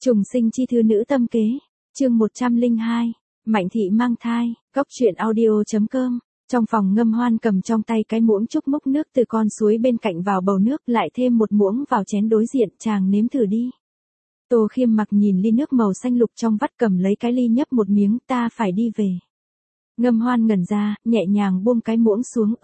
Trùng sinh chi thư nữ tâm kế, chương 102, Mạnh Thị mang thai, góc truyện audio.com. Trong phòng Ngâm Hoan cầm trong tay cái muỗng trúc múc nước từ con suối bên cạnh vào bầu nước, lại thêm một muỗng vào chén đối diện, chàng nếm thử đi. Tô Khiêm Mặc nhìn ly nước màu xanh lục trong vắt, cầm lấy cái ly nhấp một miếng, ta phải đi về. Ngâm Hoan ngẩn ra, nhẹ nhàng buông cái muỗng xuống.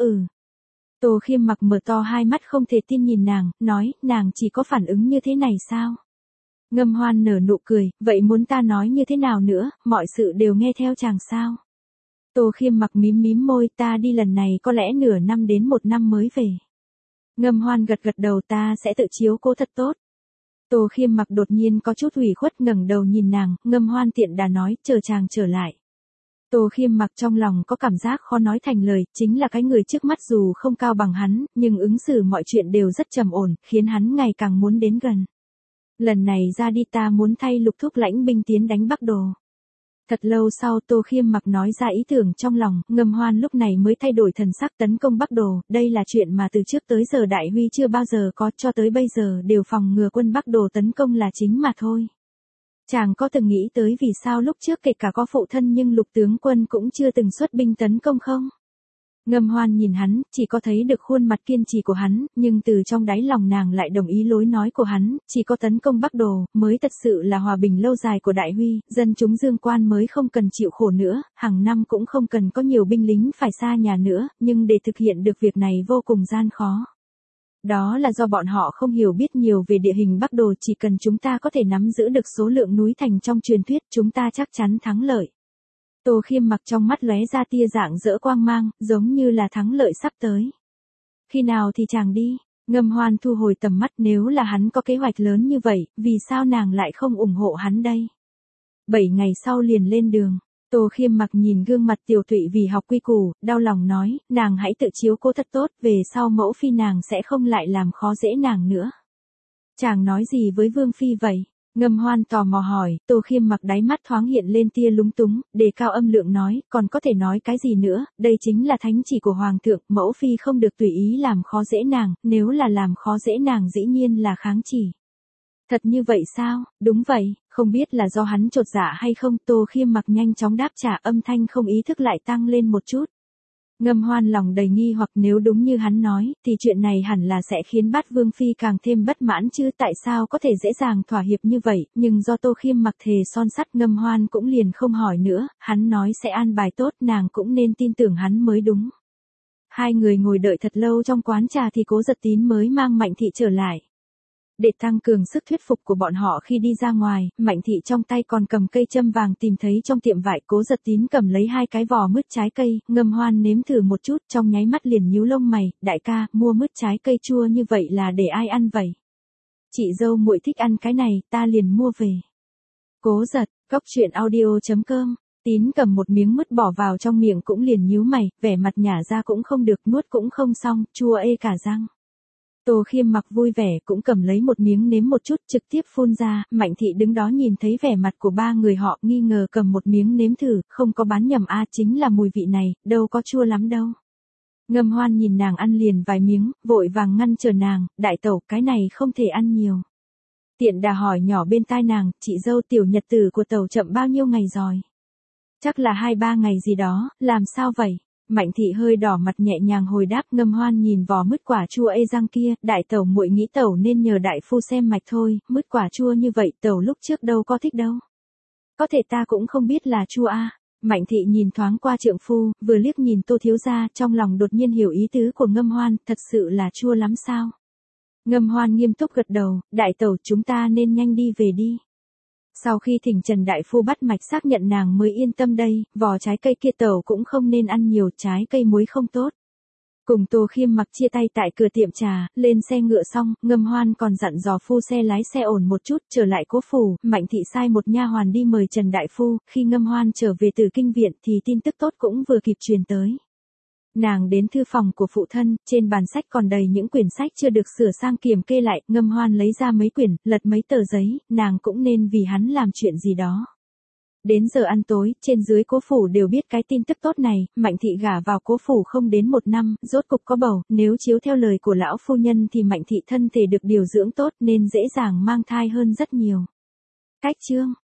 Tô Khiêm Mặc mở to hai mắt không thể tin nhìn nàng, nói, nàng chỉ có phản ứng như thế này sao? Ngâm Hoan nở nụ cười, vậy muốn ta nói như thế nào nữa, mọi sự đều nghe theo chàng sao? Tô Khiêm Mặc mím mím môi, ta đi lần này có lẽ nửa năm đến một năm mới về. Ngâm Hoan gật gật đầu, ta sẽ tự chiếu cố thật tốt. Tô Khiêm Mặc đột nhiên có chút ủy khuất, ngẩng đầu nhìn nàng, Ngâm Hoan tiện đà nói, chờ chàng trở lại. Tô Khiêm Mặc trong lòng có cảm giác khó nói thành lời, chính là cái người trước mắt dù không cao bằng hắn, nhưng ứng xử mọi chuyện đều rất trầm ổn, khiến hắn ngày càng muốn đến gần. Lần này ra đi ta muốn thay Lục Thúc lãnh binh tiến đánh Bắc Đồ. Thật lâu sau Tô Khiêm Mặc nói ra ý tưởng trong lòng, Ngâm Hoan lúc này mới thay đổi thần sắc, tấn công Bắc Đồ, đây là chuyện mà từ trước tới giờ Đại Huy chưa bao giờ có, cho tới bây giờ đều phòng ngừa quân Bắc Đồ tấn công là chính mà thôi. Chàng có từng nghĩ tới vì sao lúc trước kể cả có phụ thân nhưng Lục tướng quân cũng chưa từng xuất binh tấn công không? Ngâm Hoan nhìn hắn, chỉ có thấy được khuôn mặt kiên trì của hắn, nhưng từ trong đáy lòng nàng lại đồng ý lối nói của hắn, chỉ có tấn công Bắc Đồ, mới thật sự là hòa bình lâu dài của Đại Huy, dân chúng Dương Quan mới không cần chịu khổ nữa, hàng năm cũng không cần có nhiều binh lính phải xa nhà nữa, nhưng để thực hiện được việc này vô cùng gian khó. Đó là do bọn họ không hiểu biết nhiều về địa hình Bắc Đồ, chỉ cần chúng ta có thể nắm giữ được số lượng núi thành trong truyền thuyết, chúng ta chắc chắn thắng lợi. Tô Khiêm Mặc trong mắt lóe ra tia rạng rỡ quang mang, giống như là thắng lợi sắp tới. Khi nào thì chàng đi? Ngâm Hoan thu hồi tầm mắt, nếu là hắn có kế hoạch lớn như vậy, vì sao nàng lại không ủng hộ hắn đây? 7 ngày sau liền lên đường. Tô Khiêm Mặc nhìn gương mặt Tiểu Thụy vì học quy củ, đau lòng nói, nàng hãy tự chiếu cố thật tốt, về sau mẫu phi nàng sẽ không lại làm khó dễ nàng nữa. Chàng nói gì với Vương Phi vậy? Ngâm Hoan tò mò hỏi, Tô Khiêm Mặc đáy mắt thoáng hiện lên tia lúng túng, đề cao âm lượng nói, còn có thể nói cái gì nữa, đây chính là thánh chỉ của Hoàng thượng, mẫu phi không được tùy ý làm khó dễ nàng, nếu là làm khó dễ nàng dĩ nhiên là kháng chỉ. Thật như vậy sao? Đúng vậy, không biết là do hắn chột dạ hay không, Tô Khiêm Mặc nhanh chóng đáp trả, âm thanh không ý thức lại tăng lên một chút. Ngâm Hoan lòng đầy nghi hoặc, nếu đúng như hắn nói, thì chuyện này hẳn là sẽ khiến Bát Vương Phi càng thêm bất mãn chứ, tại sao có thể dễ dàng thỏa hiệp như vậy, nhưng do Tô Khiêm Mặc thề son sắt, Ngâm Hoan cũng liền không hỏi nữa, hắn nói sẽ an bài tốt, nàng cũng nên tin tưởng hắn mới đúng. Hai người ngồi đợi thật lâu trong quán trà thì Cố Giật Tín mới mang Mạnh Thị trở lại. Để tăng cường sức thuyết phục của bọn họ khi đi ra ngoài, Mạnh Thị trong tay còn cầm cây châm vàng tìm thấy trong tiệm vải. Cố Giật Tín cầm lấy 2 cái vỏ mứt trái cây, Ngâm Hoan nếm thử một chút, trong nháy mắt liền nhíu lông mày, đại ca, mua mứt trái cây chua như vậy là để ai ăn vậy? Chị dâu muội thích ăn cái này, ta liền mua về. Cố Giật, góc truyện audio.com. Tín cầm một miếng mứt bỏ vào trong miệng cũng liền nhíu mày, vẻ mặt nhả ra cũng không được, nuốt cũng không xong, chua ê cả răng. Tô Khiêm Mặc vui vẻ cũng cầm lấy một miếng nếm một chút, trực tiếp phun ra. Mạnh Thị đứng đó nhìn thấy vẻ mặt của ba người họ, nghi ngờ cầm một miếng nếm thử, không có bán nhầm a, chính là mùi vị này, đâu có chua lắm đâu. Ngâm Hoan nhìn nàng ăn liền vài miếng, vội vàng ngăn trở nàng, đại tẩu, cái này không thể ăn nhiều. Tiện đà hỏi nhỏ bên tai nàng, chị dâu, tiểu nhật tử của tẩu chậm bao nhiêu ngày rồi? Chắc là 2-3 ngày gì đó, làm sao vậy? Mạnh Thị hơi đỏ mặt nhẹ nhàng hồi đáp. Ngâm Hoan nhìn vỏ mứt quả chua ê răng kia, đại tẩu muội nghĩ tẩu nên nhờ đại phu xem mạch thôi, mứt quả chua như vậy tẩu lúc trước đâu có thích đâu. Có thể ta cũng không biết là chua a. Mạnh Thị nhìn thoáng qua trượng phu, vừa liếc nhìn Tô thiếu gia, trong lòng đột nhiên hiểu ý tứ của Ngâm Hoan, thật sự là chua lắm sao? Ngâm Hoan nghiêm túc gật đầu, đại tẩu, chúng ta nên nhanh đi về đi. Sau khi thỉnh Trần đại phu bắt mạch xác nhận nàng mới yên tâm đây, vỏ trái cây kia tẩu cũng không nên ăn nhiều, trái cây muối không tốt. Cùng Tô Khiêm Mặc chia tay tại cửa tiệm trà, lên xe ngựa xong, Ngâm Hoan còn dặn dò phu xe lái xe ổn một chút, trở lại Cố phủ, Mạnh Thị sai một nha hoàn đi mời Trần đại phu, khi Ngâm Hoan trở về từ kinh viện thì tin tức tốt cũng vừa kịp truyền tới. Nàng đến thư phòng của phụ thân, trên bàn sách còn đầy những quyển sách chưa được sửa sang kiểm kê lại, Ngâm Hoan lấy ra mấy quyển, lật mấy tờ giấy, nàng cũng nên vì hắn làm chuyện gì đó. Đến giờ ăn tối, trên dưới Cố phủ đều biết cái tin tức tốt này, Mạnh Thị gả vào Cố phủ không đến 1 năm, rốt cục có bầu, nếu chiếu theo lời của lão phu nhân thì Mạnh Thị thân thể được điều dưỡng tốt nên dễ dàng mang thai hơn rất nhiều. Cách chương